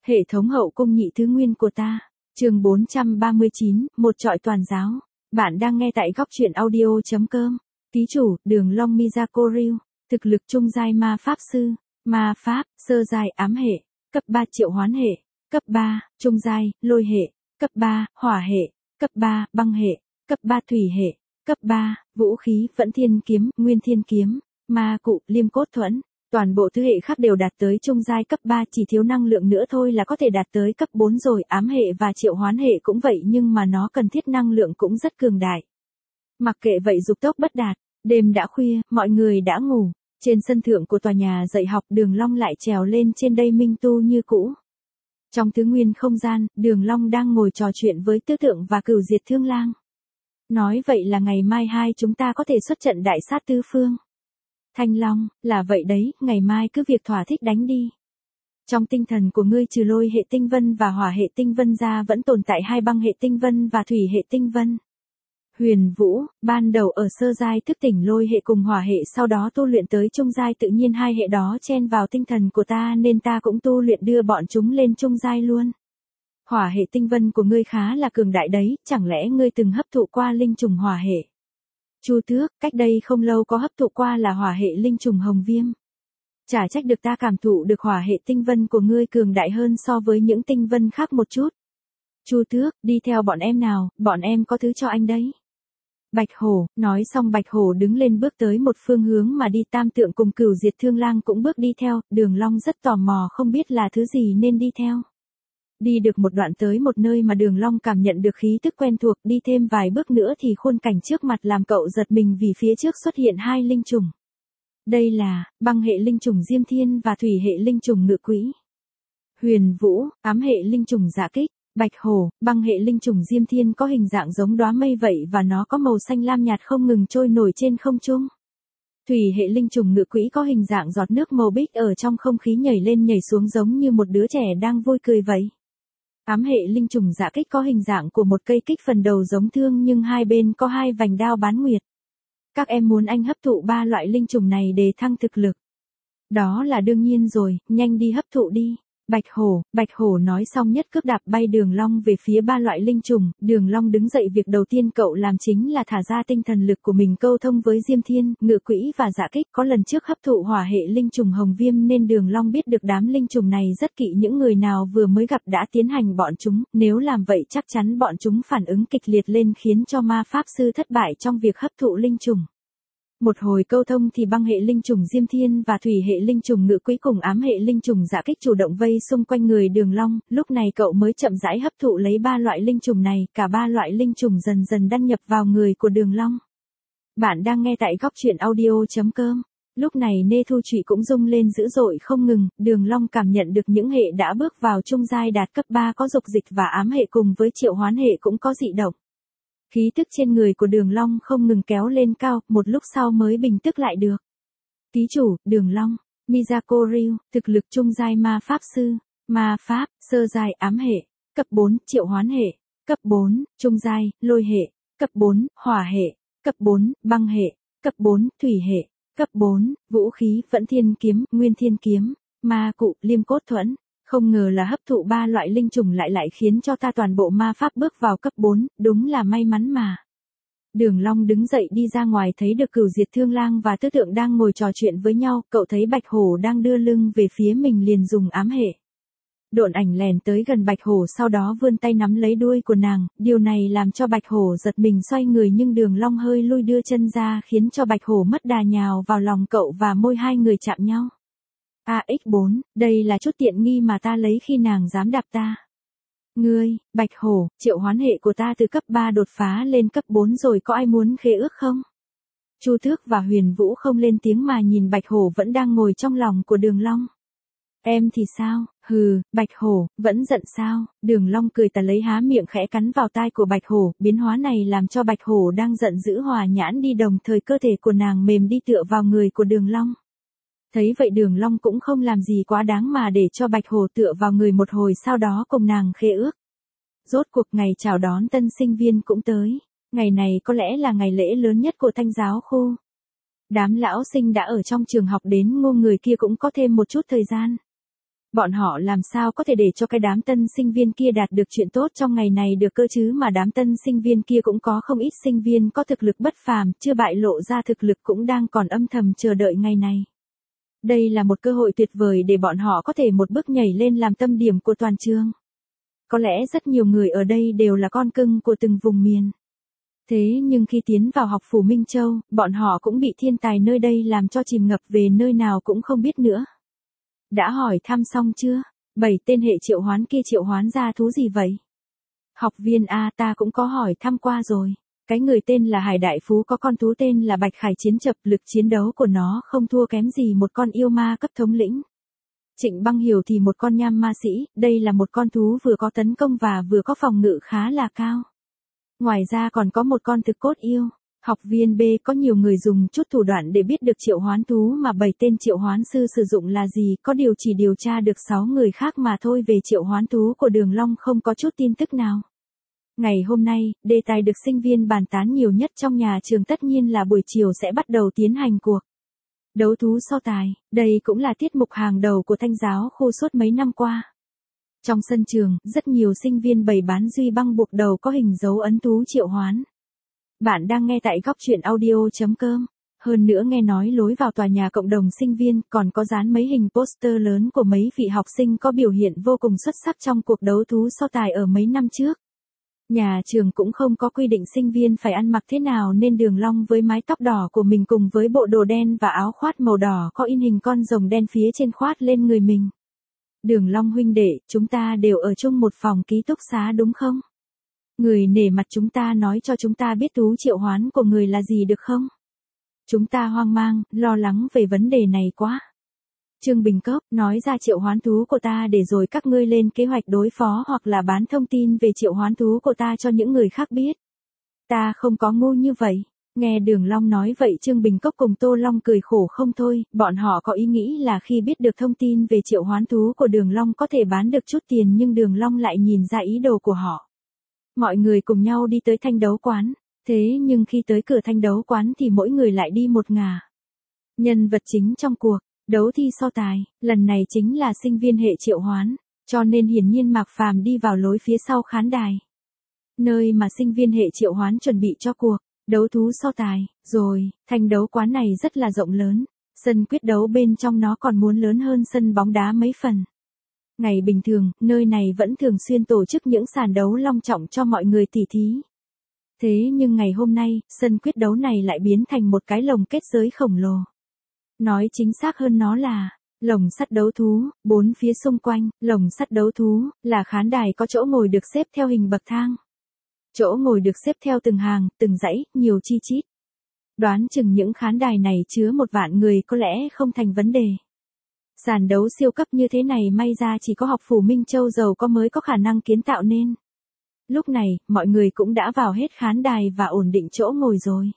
Hệ thống hậu cung nhị thứ nguyên của ta. Chương 439, một trọi toàn giáo. Bạn đang nghe tại góc truyện audio.com. Ký chủ, Đường Long Miyako Ryu. Thực lực trung giai ma pháp sư. Ma pháp, sơ giai ám hệ. Cấp 3 triệu hoán hệ. Cấp 3, trung giai, lôi hệ. Cấp 3, hỏa hệ. Cấp 3, băng hệ. Cấp 3 thủy hệ. Cấp 3, vũ khí, vẫn thiên kiếm, nguyên thiên kiếm. Ma cụ, liêm cốt thuẫn. Toàn bộ thứ hệ khác đều đạt tới trung giai cấp 3, chỉ thiếu năng lượng nữa thôi là có thể đạt tới cấp 4 rồi. Ám hệ và triệu hoán hệ cũng vậy, nhưng mà nó cần thiết năng lượng cũng rất cường đại. Mặc kệ vậy, dục tốc bất đạt. Đêm đã khuya, mọi người đã ngủ. Trên sân thượng của tòa nhà dạy học, Đường Long lại trèo lên trên đây minh tu như cũ. Trong thứ nguyên không gian, Đường Long đang ngồi trò chuyện với Tứ Tượng và Cửu Diệt Thương Lang. Nói vậy là ngày mai hai chúng ta có thể xuất trận đại sát tứ phương. Thanh Long, là vậy đấy, ngày mai cứ việc thỏa thích đánh đi. Trong tinh thần của ngươi trừ lôi hệ tinh vân và hỏa hệ tinh vân ra vẫn tồn tại hai băng hệ tinh vân và thủy hệ tinh vân. Huyền Vũ, ban đầu ở sơ giai thức tỉnh lôi hệ cùng hỏa hệ, sau đó tu luyện tới trung giai, tự nhiên hai hệ đó chen vào tinh thần của ta nên ta cũng tu luyện đưa bọn chúng lên trung giai luôn. Hỏa hệ tinh vân của ngươi khá là cường đại đấy, chẳng lẽ ngươi từng hấp thụ qua linh trùng hỏa hệ? Chu Tước, cách đây không lâu có hấp thụ qua là hỏa hệ linh trùng hồng viêm. Chả trách được ta cảm thụ được hỏa hệ tinh vân của ngươi cường đại hơn so với những tinh vân khác một chút. Chu Tước, đi theo bọn em nào, bọn em có thứ cho anh đấy. Bạch Hổ, nói xong Bạch Hổ đứng lên bước tới một phương hướng mà đi. Tam Tượng cùng Cửu Diệt Thương Lang cũng bước đi theo. Đường Long rất tò mò không biết là thứ gì nên đi theo. Đi được một đoạn tới một nơi mà Đường Long cảm nhận được khí tức quen thuộc, đi thêm vài bước nữa thì khuôn cảnh trước mặt làm cậu giật mình vì phía trước xuất hiện hai linh trùng. Đây là băng hệ linh trùng Diêm Thiên và thủy hệ linh trùng Ngự Quỹ. Huyền Vũ, ám hệ linh trùng Dạ Kích. Bạch Hổ, băng hệ linh trùng Diêm Thiên có hình dạng giống đóa mây vậy và nó có màu xanh lam nhạt không ngừng trôi nổi trên không trung. Thủy hệ linh trùng Ngự Quỹ có hình dạng giọt nước màu bích ở trong không khí nhảy lên nhảy xuống giống như một đứa trẻ đang vui cười vậy. Ám hệ linh trùng Dạ Kích có hình dạng của một cây kích, phần đầu giống thương nhưng hai bên có hai vành đao bán nguyệt. Các em muốn anh hấp thụ ba loại linh trùng này để thăng thực lực. Đó là đương nhiên rồi, nhanh đi hấp thụ đi. Bạch Hổ nói xong nhất cước đạp bay Đường Long về phía ba loại linh trùng. Đường Long đứng dậy, việc đầu tiên cậu làm chính là thả ra tinh thần lực của mình câu thông với Diêm Thiên, Ngự Quỹ và Dạ Kích. Có lần trước hấp thụ hỏa hệ linh trùng hồng viêm nên Đường Long biết được đám linh trùng này rất kỵ những người nào vừa mới gặp đã tiến hành bọn chúng, nếu làm vậy chắc chắn bọn chúng phản ứng kịch liệt lên khiến cho ma pháp sư thất bại trong việc hấp thụ linh trùng. Một hồi câu thông thì băng hệ linh trùng Diêm Thiên và thủy hệ linh trùng Ngự Quỹ cùng ám hệ linh trùng Dạ Kích chủ động vây xung quanh người Đường Long, lúc này cậu mới chậm rãi hấp thụ lấy ba loại linh trùng này, cả ba loại linh trùng dần dần đăng nhập vào người của Đường Long. Bạn đang nghe tại góc truyện audio.com. Lúc này Nê Thu Trụy cũng rung lên dữ dội không ngừng. Đường Long cảm nhận được những hệ đã bước vào trung giai đạt cấp 3 có dục dịch và ám hệ cùng với triệu hoán hệ cũng có dị động. Khí tức trên người của Đường Long không ngừng kéo lên cao, một lúc sau mới bình tức lại được. Ký chủ, Đường Long, Miyako Ryu, thực lực trung giai ma pháp sư, ma pháp, sơ giai ám hệ, cấp 4, triệu hoán hệ, cấp 4, trung giai, lôi hệ, cấp 4, hỏa hệ, cấp 4, băng hệ, cấp 4, thủy hệ, cấp 4, vũ khí, vẫn thiên kiếm, nguyên thiên kiếm, ma cụ, liêm cốt thuẫn. Không ngờ là hấp thụ ba loại linh trùng lại khiến cho ta toàn bộ ma pháp bước vào cấp 4, đúng là may mắn mà. Đường Long đứng dậy đi ra ngoài thấy được Cửu Diệt Thương Lang và Tứ Tượng đang ngồi trò chuyện với nhau, cậu thấy Bạch Hổ đang đưa lưng về phía mình liền dùng ám hệ. Độn ảnh lèn tới gần Bạch Hổ sau đó vươn tay nắm lấy đuôi của nàng, điều này làm cho Bạch Hổ giật mình xoay người nhưng Đường Long hơi lui đưa chân ra khiến cho Bạch Hổ mất đà nhào vào lòng cậu và môi hai người chạm nhau. AX4, đây là chút tiện nghi mà ta lấy khi nàng dám đạp ta. Ngươi, Bạch Hổ, triệu hoán hệ của ta từ cấp 3 đột phá lên cấp 4 rồi, có ai muốn khế ước không? Chu Tước và Huyền Vũ không lên tiếng mà nhìn Bạch Hổ vẫn đang ngồi trong lòng của Đường Long. Em thì sao? Hừ, Bạch Hổ, vẫn giận sao? Đường Long cười tà lấy há miệng khẽ cắn vào tai của Bạch Hổ, biến hóa này làm cho Bạch Hổ đang giận dữ hòa nhãn đi, đồng thời cơ thể của nàng mềm đi tựa vào người của Đường Long. Thấy vậy Đường Long cũng không làm gì quá đáng mà để cho Bạch Hổ tựa vào người một hồi sau đó cùng nàng khế ước. Rốt cuộc ngày chào đón tân sinh viên cũng tới. Ngày này có lẽ là ngày lễ lớn nhất của Thanh giáo khu. Đám lão sinh đã ở trong trường học đến ngô người kia cũng có thêm một chút thời gian. Bọn họ làm sao có thể để cho cái đám tân sinh viên kia đạt được chuyện tốt trong ngày này được cơ chứ, mà đám tân sinh viên kia cũng có không ít sinh viên có thực lực bất phàm, chưa bại lộ ra thực lực cũng đang còn âm thầm chờ đợi ngày này. Đây là một cơ hội tuyệt vời để bọn họ có thể một bước nhảy lên làm tâm điểm của toàn trường. Có lẽ rất nhiều người ở đây đều là con cưng của từng vùng miền. Thế nhưng khi tiến vào học phủ Minh Châu, bọn họ cũng bị thiên tài nơi đây làm cho chìm ngập về nơi nào cũng không biết nữa. Đã hỏi thăm xong chưa? 7 tên hệ triệu hoán kia triệu hoán ra thú gì vậy? Học viên A, ta cũng có hỏi thăm qua rồi. Cái người tên là Hải Đại Phú có con thú tên là Bạch Khải Chiến Chập, lực chiến đấu của nó không thua kém gì một con yêu ma cấp thống lĩnh. Trịnh Băng Hiểu thì một con nham ma sĩ, đây là một con thú vừa có tấn công và vừa có phòng ngự khá là cao. Ngoài ra còn có một con thực cốt yêu. Học viên B, có nhiều người dùng chút thủ đoạn để biết được triệu hoán thú mà 7 tên triệu hoán sư sử dụng là gì, có điều chỉ điều tra được 6 người khác mà thôi. Về triệu hoán thú của Đường Long không có chút tin tức nào. Ngày hôm nay, đề tài được sinh viên bàn tán nhiều nhất trong nhà trường tất nhiên là buổi chiều sẽ bắt đầu tiến hành cuộc đấu thú so tài. Đây cũng là tiết mục hàng đầu của Thanh giáo khu suốt mấy năm qua. Trong sân trường, rất nhiều sinh viên bày bán duy băng buộc đầu có hình dấu ấn thú triệu hoán. Bạn đang nghe tại góc truyện audio.com. Hơn nữa nghe nói lối vào tòa nhà cộng đồng sinh viên còn có dán mấy hình poster lớn của mấy vị học sinh có biểu hiện vô cùng xuất sắc trong cuộc đấu thú so tài ở mấy năm trước. Nhà trường cũng không có quy định sinh viên phải ăn mặc thế nào nên Đường Long với mái tóc đỏ của mình cùng với bộ đồ đen và áo khoác màu đỏ có in hình con rồng đen phía trên khoác lên người mình. Đường Long huynh đệ, chúng ta đều ở chung một phòng ký túc xá đúng không? Người nể mặt chúng ta nói cho chúng ta biết thú triệu hoán của người là gì được không? Chúng ta hoang mang, lo lắng về vấn đề này quá. Trương Bình Cốc nói ra triệu hoán thú của ta để rồi các ngươi lên kế hoạch đối phó hoặc là bán thông tin về triệu hoán thú của ta cho những người khác biết. Ta không có ngu như vậy. Nghe Đường Long nói vậy Trương Bình Cốc cùng Tô Long cười khổ không thôi, bọn họ có ý nghĩ là khi biết được thông tin về triệu hoán thú của Đường Long có thể bán được chút tiền nhưng Đường Long lại nhìn ra ý đồ của họ. Mọi người cùng nhau đi tới thanh đấu quán, thế nhưng khi tới cửa thanh đấu quán thì mỗi người lại đi một ngả. Nhân vật chính trong cuộc đấu thi so tài, lần này chính là sinh viên hệ triệu hoán, cho nên hiển nhiên Mạc Phàm đi vào lối phía sau khán đài. Nơi mà sinh viên hệ triệu hoán chuẩn bị cho cuộc đấu thú so tài, rồi, thanh đấu quán này rất là rộng lớn, sân quyết đấu bên trong nó còn muốn lớn hơn sân bóng đá mấy phần. Ngày bình thường, nơi này vẫn thường xuyên tổ chức những sàn đấu long trọng cho mọi người tỉ thí. Thế nhưng ngày hôm nay, sân quyết đấu này lại biến thành một cái lồng kết giới khổng lồ. Nói chính xác hơn nó là lồng sắt đấu thú, bốn phía xung quanh, lồng sắt đấu thú, là khán đài có chỗ ngồi được xếp theo hình bậc thang. Chỗ ngồi được xếp theo từng hàng, từng dãy, nhiều chi chít. Đoán chừng những khán đài này chứa 1 vạn người có lẽ không thành vấn đề. Sàn đấu siêu cấp như thế này may ra chỉ có học phủ Minh Châu giàu có mới có khả năng kiến tạo nên. Lúc này, mọi người cũng đã vào hết khán đài và ổn định chỗ ngồi rồi.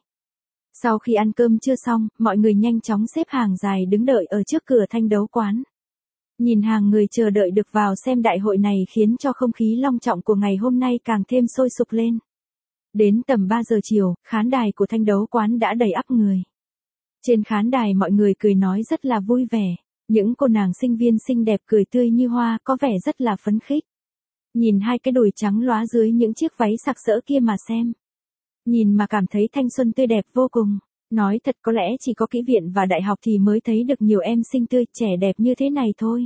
Sau khi ăn cơm chưa xong, mọi người nhanh chóng xếp hàng dài đứng đợi ở trước cửa thanh đấu quán. Nhìn hàng người chờ đợi được vào xem đại hội này khiến cho không khí long trọng của ngày hôm nay càng thêm sôi sục lên. Đến tầm 3 giờ chiều, khán đài của thanh đấu quán đã đầy ắp người. Trên khán đài mọi người cười nói rất là vui vẻ. Những cô nàng sinh viên xinh đẹp cười tươi như hoa có vẻ rất là phấn khích. Nhìn hai cái đùi trắng lóa dưới những chiếc váy sặc sỡ kia mà xem. Nhìn mà cảm thấy thanh xuân tươi đẹp vô cùng. Nói thật có lẽ chỉ có kỹ viện và đại học thì mới thấy được nhiều em xinh tươi trẻ đẹp như thế này thôi.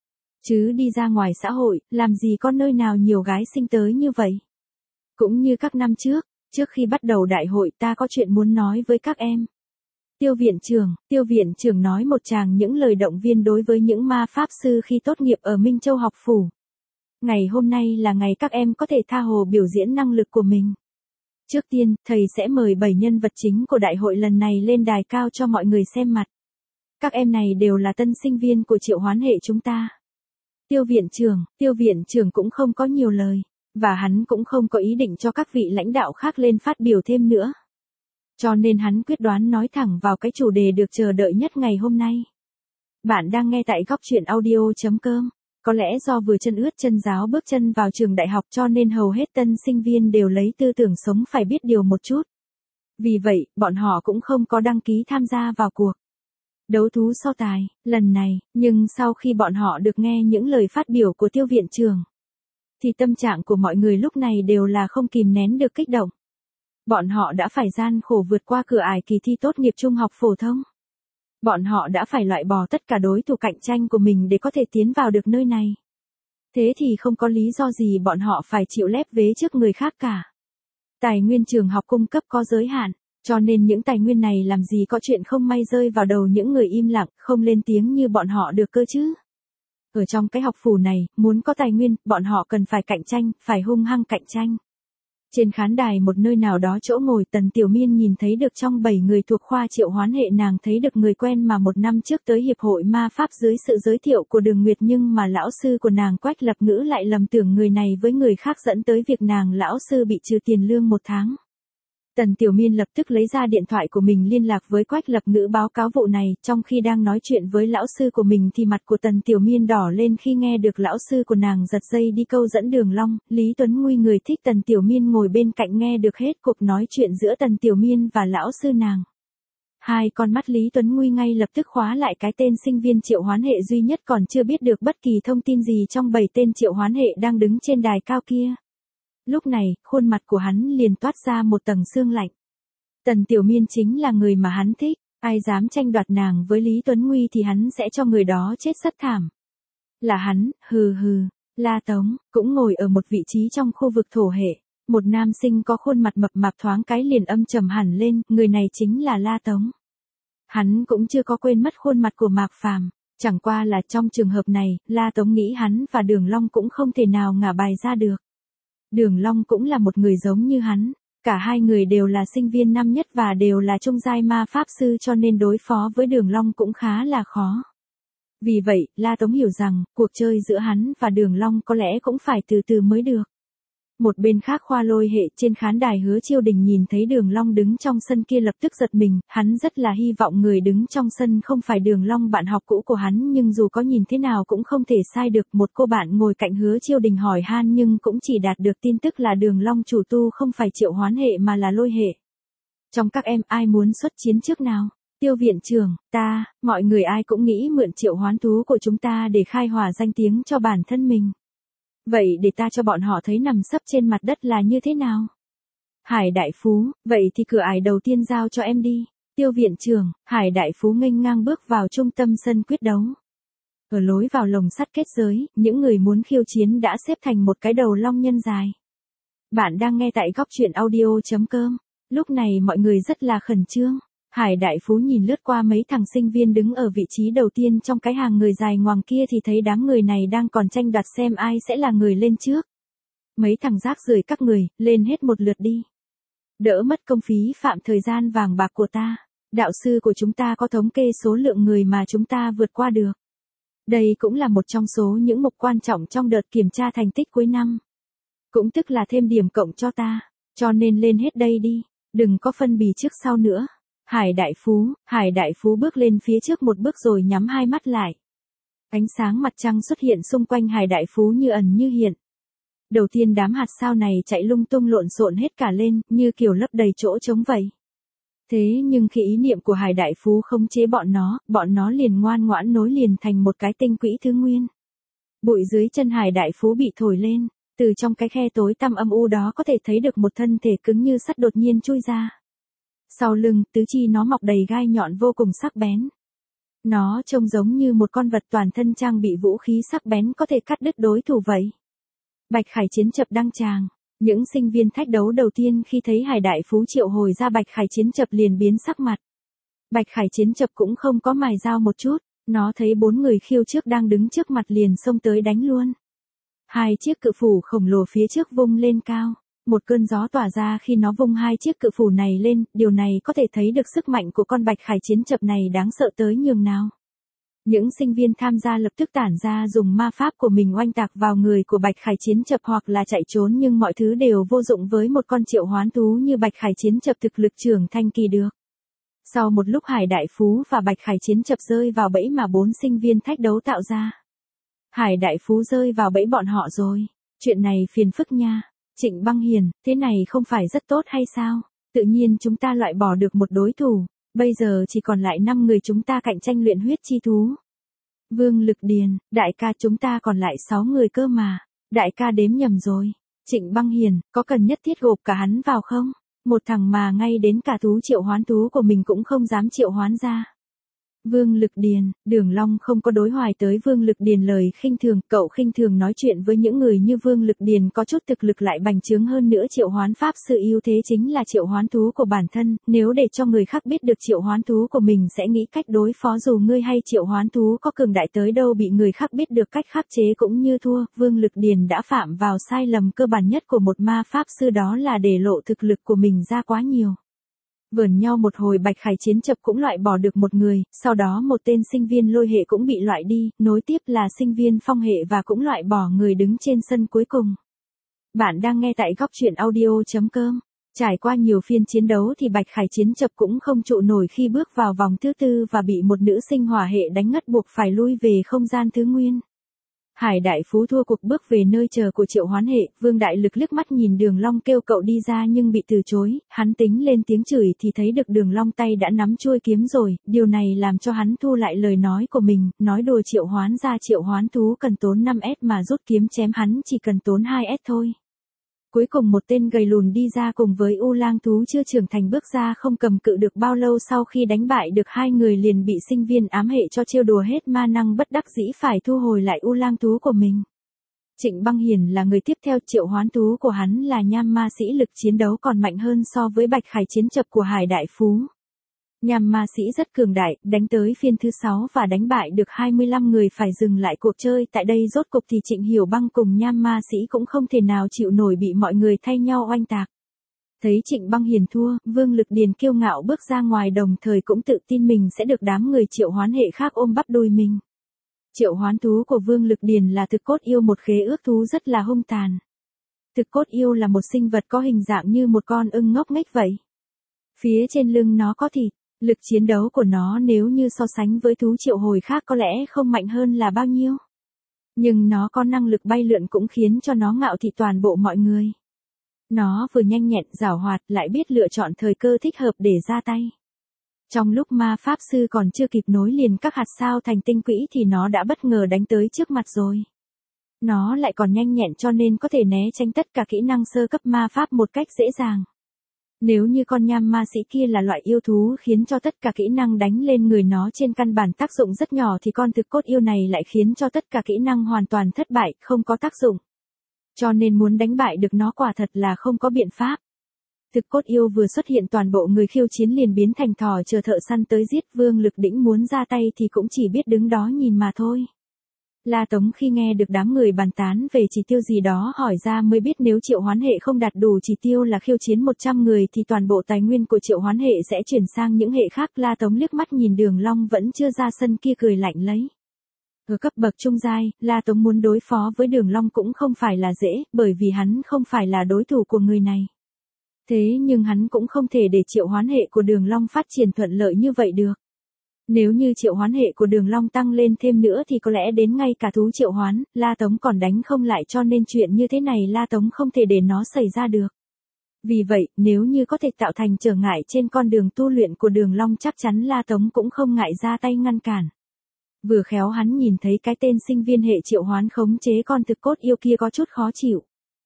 Chứ đi ra ngoài xã hội, làm gì có nơi nào nhiều gái xinh tới như vậy. Cũng như các năm trước khi bắt đầu đại hội ta có chuyện muốn nói với các em. Tiêu viện trưởng nói một tràng những lời động viên đối với những ma pháp sư khi tốt nghiệp ở Minh Châu học phủ. Ngày hôm nay là ngày các em có thể tha hồ biểu diễn năng lực của mình. Trước tiên, thầy sẽ mời 7 nhân vật chính của đại hội lần này lên đài cao cho mọi người xem mặt. Các em này đều là tân sinh viên của triệu hoán hệ chúng ta. Tiêu viện trưởng cũng không có nhiều lời, và hắn cũng không có ý định cho các vị lãnh đạo khác lên phát biểu thêm nữa. Cho nên hắn quyết đoán nói thẳng vào cái chủ đề được chờ đợi nhất ngày hôm nay. Bạn đang nghe tại góc truyện audio.com. Có lẽ do vừa chân ướt chân ráo bước chân vào trường đại học cho nên hầu hết tân sinh viên đều lấy tư tưởng sống phải biết điều một chút. Vì vậy, bọn họ cũng không có đăng ký tham gia vào cuộc Đấu thú so tài, lần này, nhưng sau khi bọn họ được nghe những lời phát biểu của Tiêu viện trưởng, thì tâm trạng của mọi người lúc này đều là không kìm nén được kích động. Bọn họ đã phải gian khổ vượt qua cửa ải kỳ thi tốt nghiệp trung học phổ thông. Bọn họ đã phải loại bỏ tất cả đối thủ cạnh tranh của mình để có thể tiến vào được nơi này. Thế thì không có lý do gì bọn họ phải chịu lép vế trước người khác cả. Tài nguyên trường học cung cấp có giới hạn, cho nên những tài nguyên này làm gì có chuyện không may rơi vào đầu những người im lặng, không lên tiếng như bọn họ được cơ chứ. Ở trong cái học phủ này, muốn có tài nguyên, bọn họ cần phải cạnh tranh, phải hung hăng cạnh tranh. Trên khán đài một nơi nào đó chỗ ngồi, Tần Tiểu Miên nhìn thấy được trong 7 người thuộc khoa Triệu Hoán hệ, nàng thấy được người quen mà một năm trước tới Hiệp hội Ma Pháp dưới sự giới thiệu của Đường Nguyệt, nhưng mà lão sư của nàng Quách Lập Ngữ lại lầm tưởng người này với người khác, dẫn tới việc nàng lão sư bị trừ tiền lương 1 tháng. Tần Tiểu Miên lập tức lấy ra điện thoại của mình liên lạc với Quách Lập Ngữ báo cáo vụ này, trong khi đang nói chuyện với lão sư của mình thì mặt của Tần Tiểu Miên đỏ lên khi nghe được lão sư của nàng giật dây đi câu dẫn Đường Long. Lý Tuấn Nguy, người thích Tần Tiểu Miên, ngồi bên cạnh nghe được hết cuộc nói chuyện giữa Tần Tiểu Miên và lão sư nàng. Hai con mắt Lý Tuấn Nguy ngay lập tức khóa lại cái tên sinh viên Triệu Hoán hệ duy nhất còn chưa biết được bất kỳ thông tin gì trong 7 tên Triệu Hoán hệ đang đứng trên đài cao kia. Lúc này, khuôn mặt của hắn liền toát ra một tầng sương lạnh. Tần Tiểu Miên chính là người mà hắn thích, ai dám tranh đoạt nàng với Lý Tuấn Nguy thì hắn sẽ cho người đó chết rất thảm. Là hắn, hừ hừ. La Tống cũng ngồi ở một vị trí trong khu vực thổ hệ, một nam sinh có khuôn mặt mập mạp thoáng cái liền âm trầm hẳn lên, người này chính là La Tống. Hắn cũng chưa có quên mất khuôn mặt của Mạc Phàm, chẳng qua là trong trường hợp này, La Tống nghĩ hắn và Đường Long cũng không thể nào ngả bài ra được. Đường Long cũng là một người giống như hắn, cả hai người đều là sinh viên năm nhất và đều là trung giai ma pháp sư, cho nên đối phó với Đường Long cũng khá là khó. Vì vậy, La Tống hiểu rằng, cuộc chơi giữa hắn và Đường Long có lẽ cũng phải từ từ mới được. Một bên khác khoa Lôi hệ, trên khán đài Hứa Chiêu Đình nhìn thấy Đường Long đứng trong sân kia lập tức giật mình, hắn rất là hy vọng người đứng trong sân không phải Đường Long bạn học cũ của hắn, nhưng dù có nhìn thế nào cũng không thể sai được. Một cô bạn ngồi cạnh Hứa Chiêu Đình hỏi han nhưng cũng chỉ đạt được tin tức là Đường Long chủ tu không phải Triệu Hoán hệ mà là Lôi hệ. Trong các em ai muốn xuất chiến trước nào? Tiêu viện trưởng, ta, mọi người ai cũng nghĩ mượn triệu hoán thú của chúng ta để khai hỏa danh tiếng cho bản thân mình. Vậy để ta cho bọn họ thấy nằm sấp trên mặt đất là như thế nào? Hải Đại Phú, vậy thì cửa ải đầu tiên giao cho em đi. Tiêu viện trưởng, Hải Đại Phú nghênh ngang bước vào trung tâm sân quyết đấu. Ở lối vào lồng sắt kết giới, những người muốn khiêu chiến đã xếp thành một cái đầu long nhân dài. Bạn đang nghe tại góc truyện audio.com. Lúc này mọi người rất là khẩn trương. Hải Đại Phú nhìn lướt qua mấy thằng sinh viên đứng ở vị trí đầu tiên trong cái hàng người dài ngoằng kia thì thấy đám người này đang còn tranh đoạt xem ai sẽ là người lên trước. Mấy thằng rác rưởi các người, lên hết một lượt đi. Đỡ mất công phí phạm thời gian vàng bạc của ta. Đạo sư của chúng ta có thống kê số lượng người mà chúng ta vượt qua được. Đây cũng là một trong số những mục quan trọng trong đợt kiểm tra thành tích cuối năm. Cũng tức là thêm điểm cộng cho ta, cho nên lên hết đây đi, đừng có phân bì trước sau nữa. Hải Đại Phú bước lên phía trước một bước rồi nhắm hai mắt lại. Ánh sáng mặt trăng xuất hiện xung quanh Hải Đại Phú như ẩn như hiện. Đầu tiên đám hạt sao này chạy lung tung lộn xộn hết cả lên, như kiểu lấp đầy chỗ trống vậy. Thế nhưng khi ý niệm của Hải Đại Phú khống chế bọn nó liền ngoan ngoãn nối liền thành một cái tinh quỹ thứ nguyên. Bụi dưới chân Hải Đại Phú bị thổi lên, từ trong cái khe tối tăm âm u đó có thể thấy được một thân thể cứng như sắt đột nhiên chui ra. Sau lưng, tứ chi nó mọc đầy gai nhọn vô cùng sắc bén. Nó trông giống như một con vật toàn thân trang bị vũ khí sắc bén có thể cắt đứt đối thủ vậy. Bạch Khải Chiến Chập đăng tràng. Những sinh viên thách đấu đầu tiên khi thấy Hải Đại Phú triệu hồi ra Bạch Khải Chiến Chập liền biến sắc mặt. Bạch Khải Chiến Chập cũng không có mài dao một chút, nó thấy 4 người khiêu trước đang đứng trước mặt liền xông tới đánh luôn. 2 chiếc cự phủ khổng lồ phía trước vung lên cao. Một cơn gió tỏa ra khi nó vung 2 chiếc cự phủ này lên, điều này có thể thấy được sức mạnh của con Bạch Khải Chiến Chập này đáng sợ tới nhường nào. Những sinh viên tham gia lập tức tản ra dùng ma pháp của mình oanh tạc vào người của Bạch Khải Chiến Chập hoặc là chạy trốn, nhưng mọi thứ đều vô dụng với một con triệu hoán thú như Bạch Khải Chiến Chập thực lực trưởng thành kỳ được. Sau một lúc Hải Đại Phú và Bạch Khải Chiến Chập rơi vào bẫy mà 4 sinh viên thách đấu tạo ra. Hải Đại Phú rơi vào bẫy bọn họ rồi. Chuyện này phiền phức nha. Trịnh Băng Hiền, thế này không phải rất tốt hay sao? Tự nhiên chúng ta loại bỏ được một đối thủ. Bây giờ chỉ còn lại 5 người chúng ta cạnh tranh luyện huyết chi thú. Vương Lực Điền, đại ca chúng ta còn lại 6 người cơ mà. Đại ca đếm nhầm rồi. Trịnh Băng Hiền, có cần nhất thiết gộp cả hắn vào không? Một thằng mà ngay đến cả thú triệu hoán thú của mình cũng không dám triệu hoán ra. Vương Lực Điền, Đường Long không có đối hoài tới Vương Lực Điền lời khinh thường, cậu khinh thường nói chuyện với những người như Vương Lực Điền có chút thực lực lại bành trướng hơn nữa triệu hoán pháp sự ưu thế chính là triệu hoán thú của bản thân, nếu để cho người khác biết được triệu hoán thú của mình sẽ nghĩ cách đối phó dù ngươi hay triệu hoán thú có cường đại tới đâu bị người khác biết được cách khắc chế cũng như thua, Vương Lực Điền đã phạm vào sai lầm cơ bản nhất của một ma pháp sư đó là để lộ thực lực của mình ra quá nhiều. Vờn nhau một hồi Bạch Khải chiến chập cũng loại bỏ được một người, sau đó một tên sinh viên lôi hệ cũng bị loại đi, nối tiếp là sinh viên phong hệ và cũng loại bỏ người đứng trên sân cuối cùng. Bạn đang nghe tại góc truyện audio.com. Trải qua nhiều phiên chiến đấu thì Bạch Khải chiến chập cũng không trụ nổi khi bước vào vòng thứ tư và bị một nữ sinh hỏa hệ đánh ngất buộc phải lui về không gian thứ nguyên. Hải Đại Phú thua cuộc bước về nơi chờ của triệu hoán hệ, Vương Đại Lực liếc mắt nhìn Đường Long kêu cậu đi ra nhưng bị từ chối, hắn tính lên tiếng chửi thì thấy được Đường Long tay đã nắm chuôi kiếm rồi, điều này làm cho hắn thu lại lời nói của mình, nói đùa triệu hoán ra triệu hoán thú cần tốn 5S mà rút kiếm chém hắn chỉ cần tốn 2S thôi. Cuối cùng một tên gầy lùn đi ra cùng với U Lang thú chưa trưởng thành bước ra không cầm cự được bao lâu sau khi đánh bại được hai người liền bị sinh viên ám hệ cho trêu đùa hết ma năng bất đắc dĩ phải thu hồi lại U Lang thú của mình. Trịnh Băng Hiền là người tiếp theo triệu hoán thú của hắn là nham ma sĩ lực chiến đấu còn mạnh hơn so với Bạch Khải chiến chập của Hải Đại Phú. Nham ma sĩ rất cường đại, đánh tới phiên thứ 6 và đánh bại được 25 người phải dừng lại cuộc chơi tại đây rốt cục thì Trịnh Hiểu Băng cùng nham ma sĩ cũng không thể nào chịu nổi bị mọi người thay nhau oanh tạc. Thấy Trịnh Băng Hiền thua, Vương Lực Điền kiêu ngạo bước ra ngoài đồng thời cũng tự tin mình sẽ được đám người triệu hoán hệ khác ôm bắp đùi mình. Triệu hoán thú của Vương Lực Điền là thực cốt yêu một khế ước thú rất là hung tàn. Thực cốt yêu là một sinh vật có hình dạng như một con ưng ngốc nghếch vậy. Phía trên lưng nó có thịt. Lực chiến đấu của nó nếu như so sánh với thú triệu hồi khác có lẽ không mạnh hơn là bao nhiêu. Nhưng nó có năng lực bay lượn cũng khiến cho nó ngạo thị toàn bộ mọi người. Nó vừa nhanh nhẹn giảo hoạt lại biết lựa chọn thời cơ thích hợp để ra tay. Trong lúc ma pháp sư còn chưa kịp nối liền các hạt sao thành tinh quỹ thì nó đã bất ngờ đánh tới trước mặt rồi. Nó lại còn nhanh nhẹn cho nên có thể né tránh tất cả kỹ năng sơ cấp ma pháp một cách dễ dàng. Nếu như con nham ma sĩ kia là loại yêu thú khiến cho tất cả kỹ năng đánh lên người nó trên căn bản tác dụng rất nhỏ thì con thực cốt yêu này lại khiến cho tất cả kỹ năng hoàn toàn thất bại, không có tác dụng. Cho nên muốn đánh bại được nó quả thật là không có biện pháp. Thực cốt yêu vừa xuất hiện toàn bộ người khiêu chiến liền biến thành thỏ chờ thợ săn tới giết. Vương Lực Đĩnh muốn ra tay thì cũng chỉ biết đứng đó nhìn mà thôi. La Tống khi nghe được đám người bàn tán về chỉ tiêu gì đó hỏi ra mới biết nếu triệu hoán hệ không đạt đủ chỉ tiêu là khiêu chiến 100 người thì toàn bộ tài nguyên của triệu hoán hệ sẽ chuyển sang những hệ khác. La Tống liếc mắt nhìn Đường Long vẫn chưa ra sân kia cười lạnh lấy. Ở cấp bậc trung giai, La Tống muốn đối phó với Đường Long cũng không phải là dễ, bởi vì hắn không phải là đối thủ của người này. Thế nhưng hắn cũng không thể để triệu hoán hệ của Đường Long phát triển thuận lợi như vậy được. Nếu như triệu hoán hệ của Đường Long tăng lên thêm nữa thì có lẽ đến ngay cả thú triệu hoán, La Tống còn đánh không lại cho nên chuyện như thế này La Tống không thể để nó xảy ra được. Vì vậy, nếu như có thể tạo thành trở ngại trên con đường tu luyện của Đường Long chắc chắn La Tống cũng không ngại ra tay ngăn cản. Vừa khéo hắn nhìn thấy cái tên sinh viên hệ triệu hoán khống chế con thực cốt yêu kia có chút khó chịu.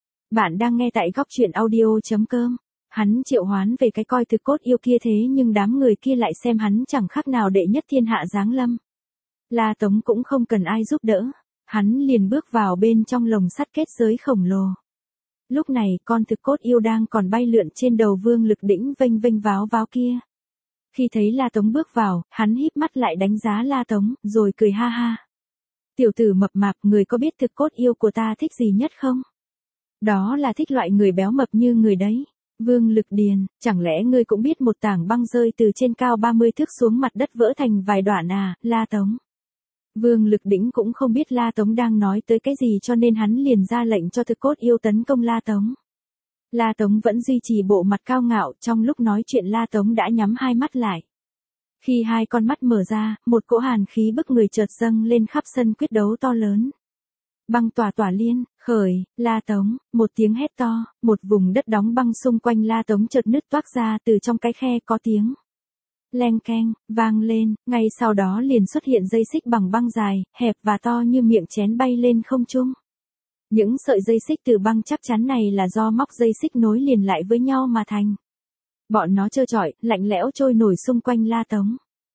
Bạn đang nghe tại góc truyện audio.com. Hắn triệu hoán về cái coi thực cốt yêu kia thế nhưng đám người kia lại xem hắn chẳng khác nào đệ nhất thiên hạ giáng lâm. La Tống cũng không cần ai giúp đỡ. Hắn liền bước vào bên trong lồng sắt kết giới khổng lồ. Lúc này con thực cốt yêu đang còn bay lượn trên đầu Vương Lực Đĩnh vênh vênh váo váo kia. Khi thấy La Tống bước vào, hắn híp mắt lại đánh giá La Tống, rồi cười ha ha. Tiểu tử mập mạp, người có biết thực cốt yêu của ta thích gì nhất không? Đó là thích loại người béo mập như người đấy. Vương Lực Điền, chẳng lẽ ngươi cũng biết một tảng băng rơi từ trên cao 30 thước xuống mặt đất vỡ thành vài đoạn à, La Tống? Vương Lực Đĩnh cũng không biết La Tống đang nói tới cái gì cho nên hắn liền ra lệnh cho thực cốt yêu tấn công La Tống. La Tống vẫn duy trì bộ mặt cao ngạo, trong lúc nói chuyện La Tống đã nhắm hai mắt lại. Khi hai con mắt mở ra, một cỗ hàn khí bức người chợt dâng lên khắp sân quyết đấu to lớn. Băng tỏa tỏa liên, khởi, La Tống, một tiếng hét to, một vùng đất đóng băng xung quanh La Tống chợt nứt toác ra từ trong cái khe có tiếng. Leng keng, vang lên, ngay sau đó liền xuất hiện dây xích bằng băng dài, hẹp và to như miệng chén bay lên không trung. Những sợi dây xích từ băng chắc chắn này là do móc dây xích nối liền lại với nhau mà thành. Bọn nó trơ trọi, lạnh lẽo trôi nổi xung quanh La Tống.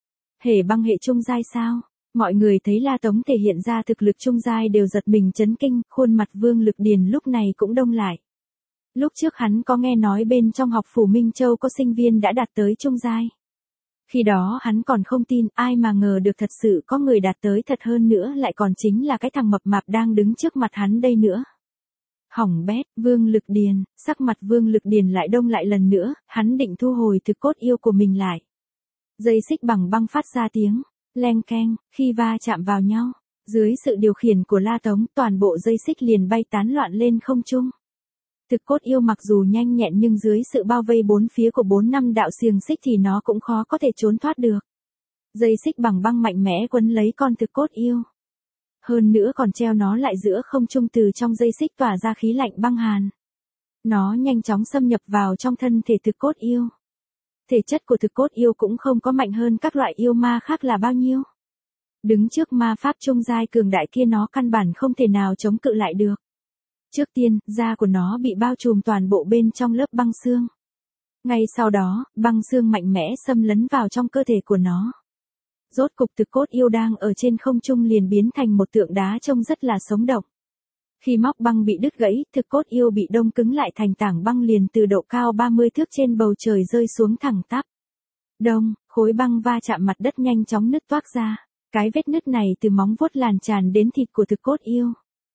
Hệ băng hệ trung giai sao? Mọi người thấy La Tống thể hiện ra thực lực trung giai đều giật mình chấn kinh, khuôn mặt Vương Lực Điền lúc này cũng đông lại. Lúc trước hắn có nghe nói bên trong học phủ Minh Châu có sinh viên đã đạt tới trung giai. Khi đó hắn còn không tin, ai mà ngờ được thật sự có người đạt tới thật, hơn nữa lại còn chính là cái thằng mập mạp đang đứng trước mặt hắn đây nữa. Hỏng bét, Vương Lực Điền, sắc mặt Vương Lực Điền lại đông lại lần nữa, hắn định thu hồi thực cốt yêu của mình lại. Dây xích bằng băng phát ra tiếng leng keng, khi va chạm vào nhau, dưới sự điều khiển của La Tống, toàn bộ dây xích liền bay tán loạn lên không trung. Thực cốt yêu mặc dù nhanh nhẹn nhưng dưới sự bao vây bốn phía của 4-5 đạo xiềng xích thì nó cũng khó có thể trốn thoát được. Dây xích bằng băng mạnh mẽ quấn lấy con thực cốt yêu. Hơn nữa còn treo nó lại giữa không trung, từ trong dây xích tỏa ra khí lạnh băng hàn. Nó nhanh chóng xâm nhập vào trong thân thể thực cốt yêu. Thể chất của thực cốt yêu cũng không có mạnh hơn các loại yêu ma khác là bao nhiêu. Đứng trước ma pháp trung giai cường đại kia nó căn bản không thể nào chống cự lại được. Trước tiên, da của nó bị bao trùm toàn bộ bên trong lớp băng xương. Ngay sau đó, băng xương mạnh mẽ xâm lấn vào trong cơ thể của nó. Rốt cục thực cốt yêu đang ở trên không trung liền biến thành một tượng đá trông rất là sống động. Khi móc băng bị đứt gãy, thực cốt yêu bị đông cứng lại thành tảng băng liền từ độ cao 30 thước trên bầu trời rơi xuống thẳng tắp. Đông, khối băng va chạm mặt đất nhanh chóng nứt toác ra. Cái vết nứt này từ móng vuốt lan tràn đến thịt của thực cốt yêu.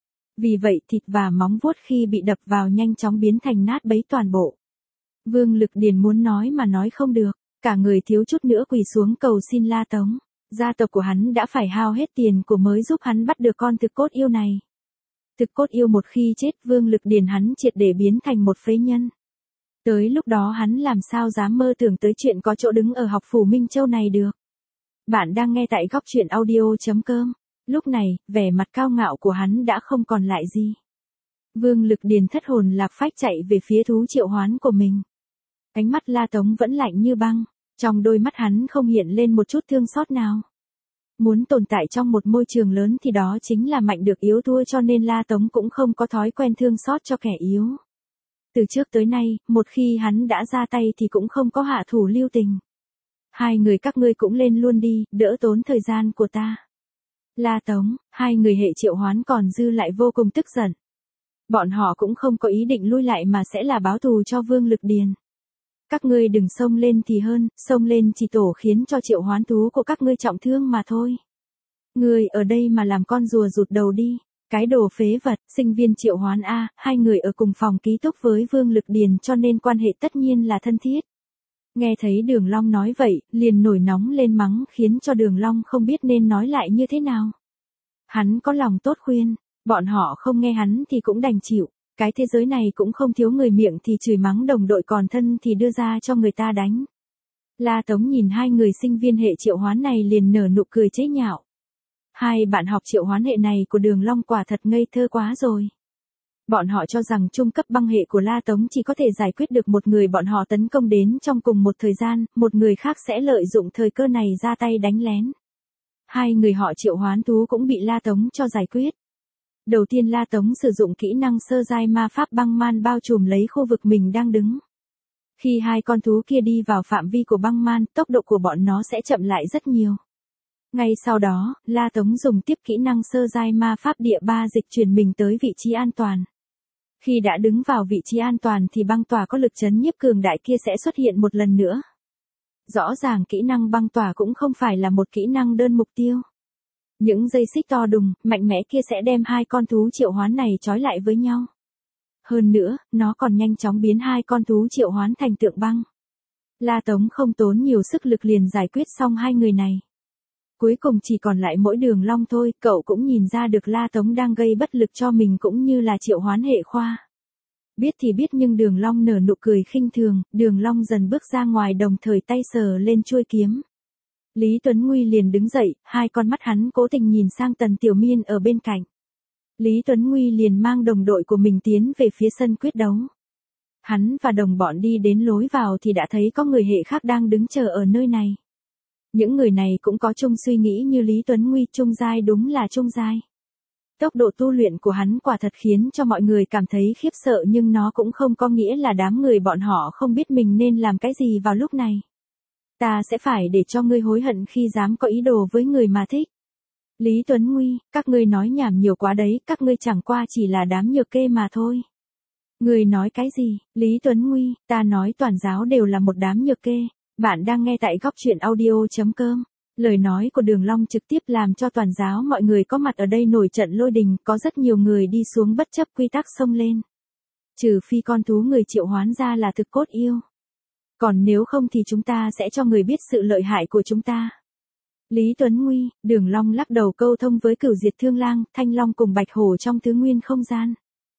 Vì vậy thịt và móng vuốt khi bị đập vào nhanh chóng biến thành nát bấy toàn bộ. Vương Lực Điền muốn nói mà nói không được, cả người thiếu chút nữa quỳ xuống cầu xin La Tống. Gia tộc của hắn đã phải hao hết tiền của mới giúp hắn bắt được con thực cốt yêu này. Thực cốt yêu một khi chết, Vương Lực Điền hắn triệt để biến thành một phế nhân. Tới lúc đó hắn làm sao dám mơ tưởng tới chuyện có chỗ đứng ở học phủ Minh Châu này được. Bạn đang nghe tại góc truyện audio.com. Lúc này, vẻ mặt cao ngạo của hắn đã không còn lại gì. Vương Lực Điền thất hồn lạc phách chạy về phía thú triệu hoán của mình. Ánh mắt La Tống vẫn lạnh như băng, trong đôi mắt hắn không hiện lên một chút thương xót nào. Muốn tồn tại trong một môi trường lớn thì đó chính là mạnh được yếu thua, cho nên La Tống cũng không có thói quen thương xót cho kẻ yếu. Từ trước tới nay, một khi hắn đã ra tay thì cũng không có hạ thủ lưu tình. Hai người các ngươi cũng lên luôn đi, đỡ tốn thời gian của ta. La Tống, hai người hệ triệu hoán còn dư lại vô cùng tức giận. Bọn họ cũng không có ý định lui lại mà sẽ là báo thù cho Vương Lực Điền. Các ngươi đừng xông lên thì hơn, xông lên chỉ tổ khiến cho triệu hoán thú của các ngươi trọng thương mà thôi. Ngươi ở đây mà làm con rùa rụt đầu đi. Cái đồ phế vật, sinh viên triệu hoán A, hai người ở cùng phòng ký túc với Vương Lực Điền cho nên quan hệ tất nhiên là thân thiết. Nghe thấy Đường Long nói vậy, liền nổi nóng lên mắng khiến cho Đường Long không biết nên nói lại như thế nào. Hắn có lòng tốt khuyên, bọn họ không nghe hắn thì cũng đành chịu. Cái thế giới này cũng không thiếu người miệng thì chửi mắng đồng đội, còn thân thì đưa ra cho người ta đánh. La Tống nhìn hai người sinh viên hệ triệu hoán này liền nở nụ cười chế nhạo. Hai bạn học triệu hoán hệ này của Đường Long quả thật ngây thơ quá rồi. Bọn họ cho rằng trung cấp băng hệ của La Tống chỉ có thể giải quyết được một người bọn họ tấn công đến trong cùng một thời gian, một người khác sẽ lợi dụng thời cơ này ra tay đánh lén. Hai người họ triệu hoán thú cũng bị La Tống cho giải quyết. Đầu tiên La Tống sử dụng kỹ năng sơ giai ma pháp băng man bao trùm lấy khu vực mình đang đứng. Khi hai con thú kia đi vào phạm vi của băng man, tốc độ của bọn nó sẽ chậm lại rất nhiều. Ngay sau đó, La Tống dùng tiếp kỹ năng sơ giai ma pháp địa ba dịch chuyển mình tới vị trí an toàn. Khi đã đứng vào vị trí an toàn thì băng tỏa có lực chấn nhiếp cường đại kia sẽ xuất hiện một lần nữa. Rõ ràng kỹ năng băng tỏa cũng không phải là một kỹ năng đơn mục tiêu. Những dây xích to đùng, mạnh mẽ kia sẽ đem hai con thú triệu hoán này trói lại với nhau. Hơn nữa, nó còn nhanh chóng biến hai con thú triệu hoán thành tượng băng. La Tống không tốn nhiều sức lực liền giải quyết xong hai người này. Cuối cùng chỉ còn lại mỗi Đường Long thôi, cậu cũng nhìn ra được La Tống đang gây bất lực cho mình cũng như là triệu hoán hệ khoa. Biết thì biết nhưng Đường Long nở nụ cười khinh thường, Đường Long dần bước ra ngoài đồng thời tay sờ lên chuôi kiếm. Lý Tuấn Nguy liền đứng dậy, hai con mắt hắn cố tình nhìn sang Tần Tiểu Miên ở bên cạnh. Lý Tuấn Nguy liền mang đồng đội của mình tiến về phía sân quyết đấu. Hắn và đồng bọn đi đến lối vào thì đã thấy có người hệ khác đang đứng chờ ở nơi này. Những người này cũng có chung suy nghĩ như Lý Tuấn Nguy, trung giai đúng là trung giai. Tốc độ tu luyện của hắn quả thật khiến cho mọi người cảm thấy khiếp sợ, nhưng nó cũng không có nghĩa là đám người bọn họ không biết mình nên làm cái gì vào lúc này. Ta sẽ phải để cho ngươi hối hận khi dám có ý đồ với người mà thích. Lý Tuấn Nguy, các ngươi nói nhảm nhiều quá đấy, các ngươi chẳng qua chỉ là đám nhược kê mà thôi. Ngươi nói cái gì? Lý Tuấn Nguy, ta nói toàn giáo đều là một đám nhược kê. Bạn đang nghe tại góc truyện audio.com. Lời nói của Đường Long trực tiếp làm cho toàn giáo mọi người có mặt ở đây nổi trận lôi đình, có rất nhiều người đi xuống bất chấp quy tắc xông lên. Trừ phi con thú người triệu hoán ra là thực cốt yêu. Còn nếu không thì chúng ta sẽ cho người biết sự lợi hại của chúng ta. Lý Tuấn Nguy, Đường Long lắc đầu câu thông với Cửu Diệt Thương Lang, Thanh Long cùng Bạch Hổ trong tứ nguyên không gian.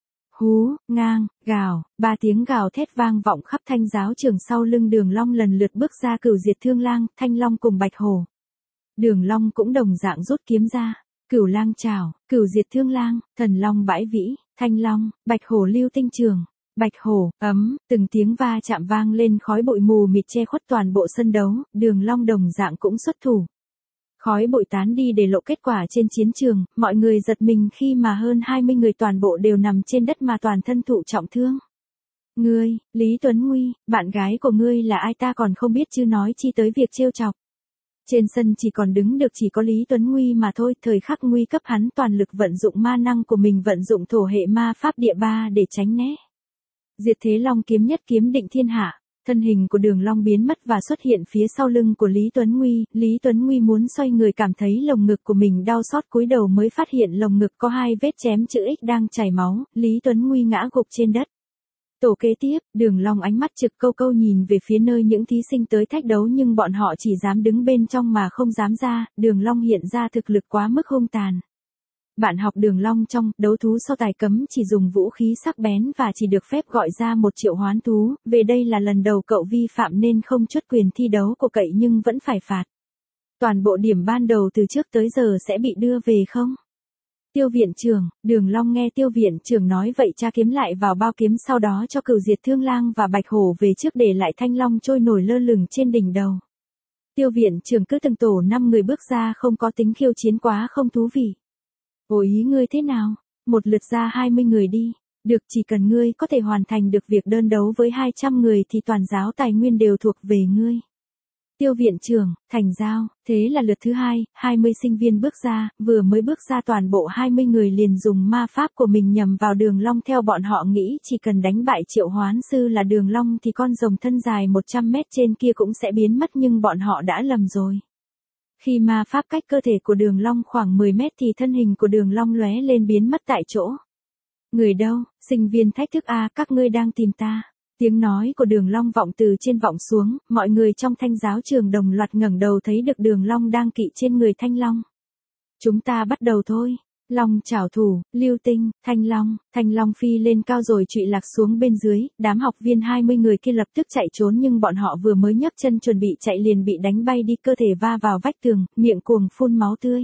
Hú, ngang, gào, ba tiếng gào thét vang vọng khắp thanh giáo trường, sau lưng Đường Long lần lượt bước ra Cửu Diệt Thương Lang, Thanh Long cùng Bạch Hổ. Đường Long cũng đồng dạng rút kiếm ra. Cửu Lang trảo, Cửu Diệt Thương Lang, Thần Long bãi vĩ, Thanh Long, Bạch Hổ lưu tinh trường. Bạch Hổ, từng tiếng va chạm vang lên, khói bụi mù mịt che khuất toàn bộ sân đấu, Đường Long đồng dạng cũng xuất thủ. Khói bụi tán đi để lộ kết quả trên chiến trường, mọi người giật mình khi mà hơn 20 người toàn bộ đều nằm trên đất mà toàn thân thụ trọng thương. Ngươi, Lý Tuấn Nguy, bạn gái của ngươi là ai ta còn không biết chứ nói chi tới việc trêu chọc. Trên sân chỉ còn đứng được chỉ có Lý Tuấn Nguy mà thôi, thời khắc nguy cấp hắn toàn lực vận dụng ma năng của mình, vận dụng thổ hệ ma pháp địa ba để tránh né. Diệt Thế Long kiếm, nhất kiếm định thiên hạ. Thân hình của Đường Long biến mất và xuất hiện phía sau lưng của Lý Tuấn Nguy. Lý Tuấn Nguy muốn xoay người, cảm thấy lồng ngực của mình đau xót, cúi đầu mới phát hiện lồng ngực có 2 vết chém chữ X đang chảy máu. Lý Tuấn Nguy ngã gục trên đất. Tổ kế tiếp, Đường Long ánh mắt trực câu câu nhìn về phía nơi những thí sinh tới thách đấu, nhưng bọn họ chỉ dám đứng bên trong mà không dám ra. Đường Long hiện ra thực lực quá mức hung tàn. Bạn học Đường Long trong đấu thú so tài cấm chỉ dùng vũ khí sắc bén và chỉ được phép gọi ra một triệu hoán thú. Về đây là lần đầu cậu vi phạm nên không truất quyền thi đấu của cậy nhưng vẫn phải phạt. Toàn bộ điểm ban đầu từ trước tới giờ sẽ bị đưa về không? Tiêu viện trưởng, Đường Long nghe Tiêu viện trưởng nói vậy tra kiếm lại vào bao kiếm, sau đó cho Cửu Diệt Thương Lang và Bạch Hổ về trước, để lại Thanh Long trôi nổi lơ lửng trên đỉnh đầu. Tiêu viện trưởng cứ từng tổ 5 người bước ra, không có tính khiêu chiến quá không thú vị. Ồ, ý ngươi thế nào? Một lượt ra 20 người đi. Được, chỉ cần ngươi có thể hoàn thành được việc đơn đấu với 200 người thì toàn giáo tài nguyên đều thuộc về ngươi. Tiêu viện trưởng, thành giao. Thế là lượt thứ 2, 20 sinh viên bước ra, vừa mới bước ra toàn bộ 20 người liền dùng ma pháp của mình nhằm vào Đường Long. Theo bọn họ nghĩ chỉ cần đánh bại triệu hoán sư là Đường Long thì con rồng thân dài 100 mét trên kia cũng sẽ biến mất, nhưng bọn họ đã lầm rồi. Khi ma pháp cách cơ thể của Đường Long khoảng 10 mét thì thân hình của Đường Long lóe lên biến mất tại chỗ. Người đâu? Sinh viên thách thức a, các ngươi đang tìm ta. Tiếng nói của Đường Long vọng từ trên vọng xuống, mọi người trong thanh giáo trường đồng loạt ngẩng đầu thấy được Đường Long đang kỵ trên người Thanh Long. Chúng ta bắt đầu thôi. Long trảo thủ, lưu tinh, Thanh Long phi lên cao rồi trụy lạc xuống bên dưới. Đám học viên 20 người kia lập tức chạy trốn, nhưng bọn họ vừa mới nhấc chân chuẩn bị chạy liền bị đánh bay đi, cơ thể va vào vách tường, miệng cuồng phun máu tươi.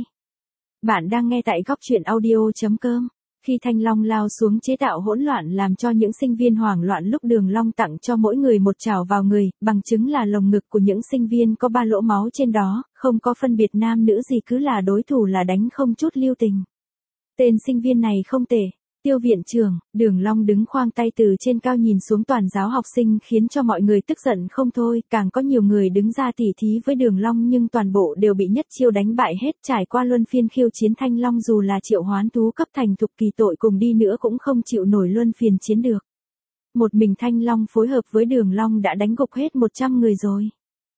Bạn đang nghe tại góc truyện audio.com. Khi Thanh Long lao xuống chế tạo hỗn loạn làm cho những sinh viên hoảng loạn, lúc Đường Long tặng cho mỗi người một chảo vào người, bằng chứng là lồng ngực của những sinh viên có 3 lỗ máu trên đó, không có phân biệt nam nữ gì, cứ là đối thủ là đánh không chút lưu tình. Tên sinh viên này không tệ. Tiêu viện trưởng, Đường Long đứng khoang tay từ trên cao nhìn xuống toàn giáo học sinh, khiến cho mọi người tức giận không thôi, càng có nhiều người đứng ra tỉ thí với Đường Long nhưng toàn bộ đều bị nhất chiêu đánh bại hết. Trải qua luân phiên khiêu chiến, Thanh Long dù là triệu hoán thú cấp thành thục kỳ tội cùng đi nữa cũng không chịu nổi luân phiên chiến được. Một mình Thanh Long phối hợp với Đường Long đã đánh gục hết 100 người rồi.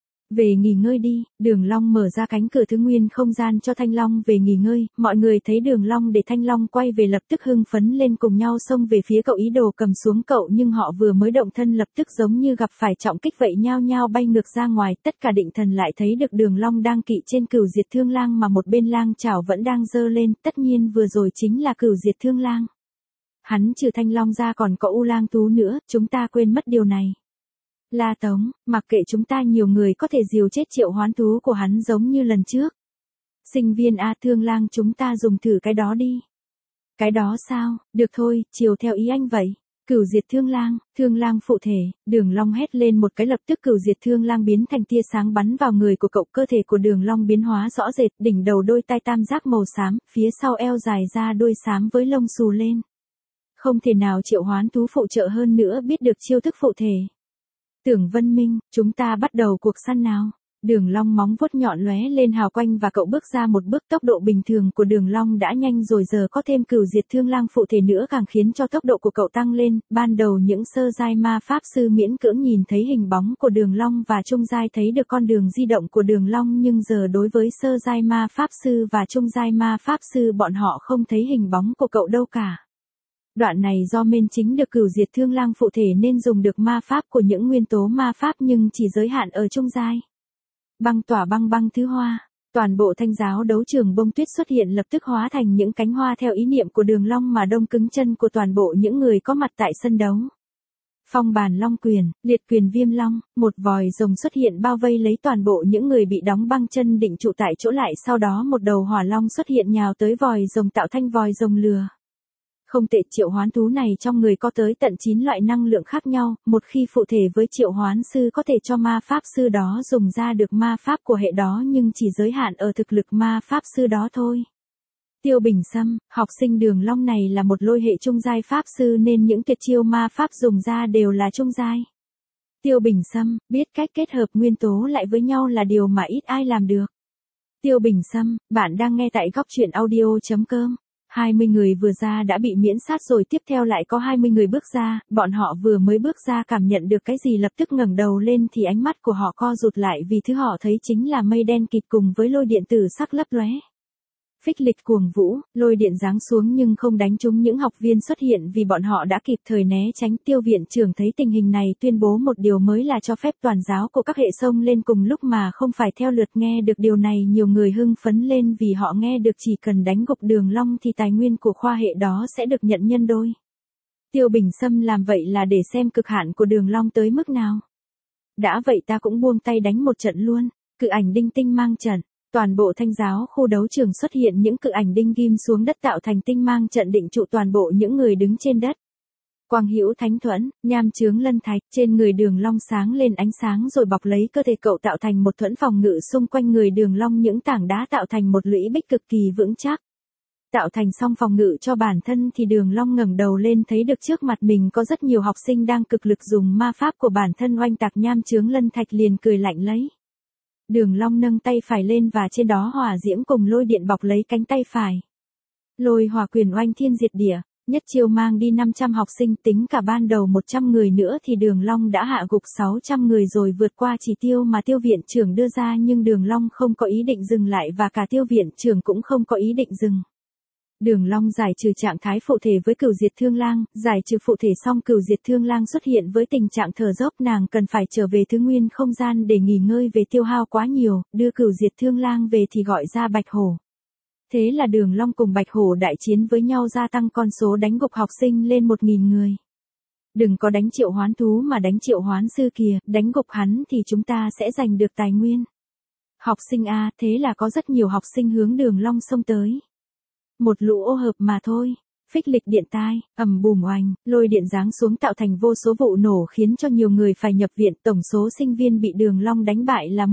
Về nghỉ ngơi đi, Đường Long mở ra cánh cửa thứ nguyên không gian cho Thanh Long về nghỉ ngơi. Mọi người thấy Đường Long để Thanh Long quay về lập tức hưng phấn lên, cùng nhau xông về phía cậu ý đồ cầm xuống cậu, nhưng họ vừa mới động thân lập tức giống như gặp phải trọng kích vậy, nhao nhao bay ngược ra ngoài. Tất cả định thần lại thấy được Đường Long đang kỵ trên Cửu Diệt Thương Lang mà một bên lang chảo vẫn đang giơ lên, tất nhiên vừa rồi chính là Cửu Diệt Thương Lang. Hắn trừ Thanh Long ra còn có U Lang Tú nữa, chúng ta quên mất điều này. La Tống, mặc kệ chúng ta, nhiều người có thể diều chết triệu hoán thú của hắn giống như lần trước. Sinh viên A, Thương Lang, chúng ta dùng thử cái đó đi. Cái đó sao? Được thôi, chiều theo ý anh vậy. Cửu diệt thương lang phụ thể, Đường Long hét lên một cái lập tức cửu diệt thương lang biến thành tia sáng bắn vào người của cậu, cơ thể của Đường Long biến hóa rõ rệt, đỉnh đầu đôi tai tam giác màu xám, phía sau eo dài ra đuôi xám với lông xù lên. Không thể nào triệu hoán thú phụ trợ hơn nữa biết được chiêu thức phụ thể. Tưởng Vân Minh, chúng ta bắt đầu cuộc săn nào. Đường Long móng vuốt nhọn lóe lên hào quang và cậu bước ra một bước, tốc độ bình thường của Đường Long đã nhanh rồi, giờ có thêm cửu diệt thương lang phụ thể nữa càng khiến cho tốc độ của cậu tăng lên. Ban đầu những sơ giai ma pháp sư miễn cưỡng nhìn thấy hình bóng của Đường Long và trung giai thấy được con đường di động của Đường Long, nhưng giờ đối với sơ giai ma pháp sư và trung giai ma pháp sư bọn họ không thấy hình bóng của cậu đâu cả. Đoạn này do Mên Chính được cửu diệt thương lang phụ thể nên dùng được ma pháp của những nguyên tố ma pháp nhưng chỉ giới hạn ở trung giai. Băng tỏa băng thứ hoa, toàn bộ thanh giáo đấu trường bông tuyết xuất hiện lập tức hóa thành những cánh hoa theo ý niệm của Đường Long mà đông cứng chân của toàn bộ những người có mặt tại sân đấu. Phong bàn long quyền, liệt quyền viêm long, một vòi rồng xuất hiện bao vây lấy toàn bộ những người bị đóng băng chân định trụ tại chỗ lại, sau đó một đầu hỏa long xuất hiện nhào tới vòi rồng tạo thành vòi rồng lừa. Không tệ, triệu hoán thú này trong người có tới tận 9 loại năng lượng khác nhau, một khi phụ thể với triệu hoán sư có thể cho ma pháp sư đó dùng ra được ma pháp của hệ đó nhưng chỉ giới hạn ở thực lực ma pháp sư đó thôi. Tiêu Bình Sâm, học sinh Đường Long này là một lôi hệ trung giai pháp sư nên những tuyệt chiêu ma pháp dùng ra đều là trung giai. Tiêu Bình Sâm, biết cách kết hợp nguyên tố lại với nhau là điều mà ít ai làm được. Tiêu Bình Sâm, bạn đang nghe tại góc truyện audio.com. 20 người vừa ra đã bị miễn sát rồi, tiếp theo lại có 20 người bước ra, bọn họ vừa mới bước ra cảm nhận được cái gì lập tức ngẩng đầu lên thì ánh mắt của họ co rụt lại vì thứ họ thấy chính là mây đen kịt cùng với lôi điện tử sắc lấp lóe. Phích lịch cuồng vũ, lôi điện giáng xuống nhưng không đánh trúng những học viên xuất hiện vì bọn họ đã kịp thời né tránh. Tiêu viện trưởng thấy tình hình này tuyên bố một điều mới là cho phép toàn giáo của các hệ xông lên cùng lúc mà không phải theo lượt. Nghe được điều này nhiều người hưng phấn lên vì họ nghe được chỉ cần đánh gục Đường Long thì tài nguyên của khoa hệ đó sẽ được nhận nhân đôi. Tiêu Bình Sâm làm vậy là để xem cực hạn của Đường Long tới mức nào. Đã vậy ta cũng buông tay đánh một trận luôn. Cự ảnh đinh tinh mang trận. Toàn bộ thanh giáo khu đấu trường xuất hiện những cự ảnh đinh ghim xuống đất tạo thành tinh mang trận định trụ toàn bộ những người đứng trên đất. Quang Hữu Thánh Thuẫn, nham chướng lân thạch, trên người Đường Long sáng lên ánh sáng rồi bọc lấy cơ thể cậu tạo thành một thuẫn phòng ngự xung quanh người Đường Long, những tảng đá tạo thành một lũy bích cực kỳ vững chắc. Tạo thành xong phòng ngự cho bản thân thì Đường Long ngẩng đầu lên thấy được trước mặt mình có rất nhiều học sinh đang cực lực dùng ma pháp của bản thân oanh tạc nham chướng lân thạch, liền cười lạnh lấy. Đường Long nâng tay phải lên và trên đó hỏa diễm cùng lôi điện bọc lấy cánh tay phải. Lôi hỏa quyền oanh thiên diệt địa, nhất chiêu mang đi 500 học sinh, tính cả ban đầu 100 người nữa thì Đường Long đã hạ gục 600 người rồi, vượt qua chỉ tiêu mà Tiêu viện trưởng đưa ra, nhưng Đường Long không có ý định dừng lại và cả Tiêu viện trưởng cũng không có ý định dừng. Đường Long giải trừ trạng thái phụ thể với cửu diệt thương lang, giải trừ phụ thể xong cửu diệt thương lang xuất hiện với tình trạng thở dốc, nàng cần phải trở về thứ nguyên không gian để nghỉ ngơi về tiêu hao quá nhiều, đưa cửu diệt thương lang về thì gọi ra Bạch Hổ. Thế là Đường Long cùng Bạch Hổ đại chiến với nhau, gia tăng con số đánh gục học sinh lên 1000 người. Đừng có đánh triệu hoán thú mà đánh triệu hoán sư kìa, đánh gục hắn thì chúng ta sẽ giành được tài nguyên. Học sinh A, thế là có rất nhiều học sinh hướng Đường Long xông tới. Một lũ ô hợp mà thôi. Phích lịch điện tai, ầm bùm oanh, lôi điện giáng xuống tạo thành vô số vụ nổ khiến cho nhiều người phải nhập viện, tổng số sinh viên bị Đường Long đánh bại là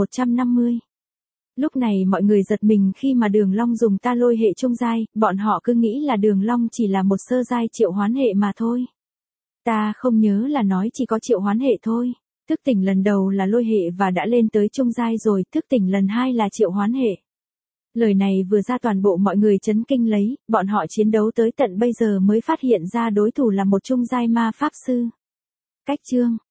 1150. Lúc này mọi người giật mình khi mà Đường Long dùng ta lôi hệ trung giai, bọn họ cứ nghĩ là Đường Long chỉ là một sơ giai triệu hoán hệ mà thôi. Ta không nhớ là nói chỉ có triệu hoán hệ thôi. Thức tỉnh lần đầu là lôi hệ và đã lên tới trung giai rồi, thức tỉnh lần 2 là triệu hoán hệ. Lời này vừa ra toàn bộ mọi người chấn kinh lấy, bọn họ chiến đấu tới tận bây giờ mới phát hiện ra đối thủ là một trung giai ma pháp sư. Cách chương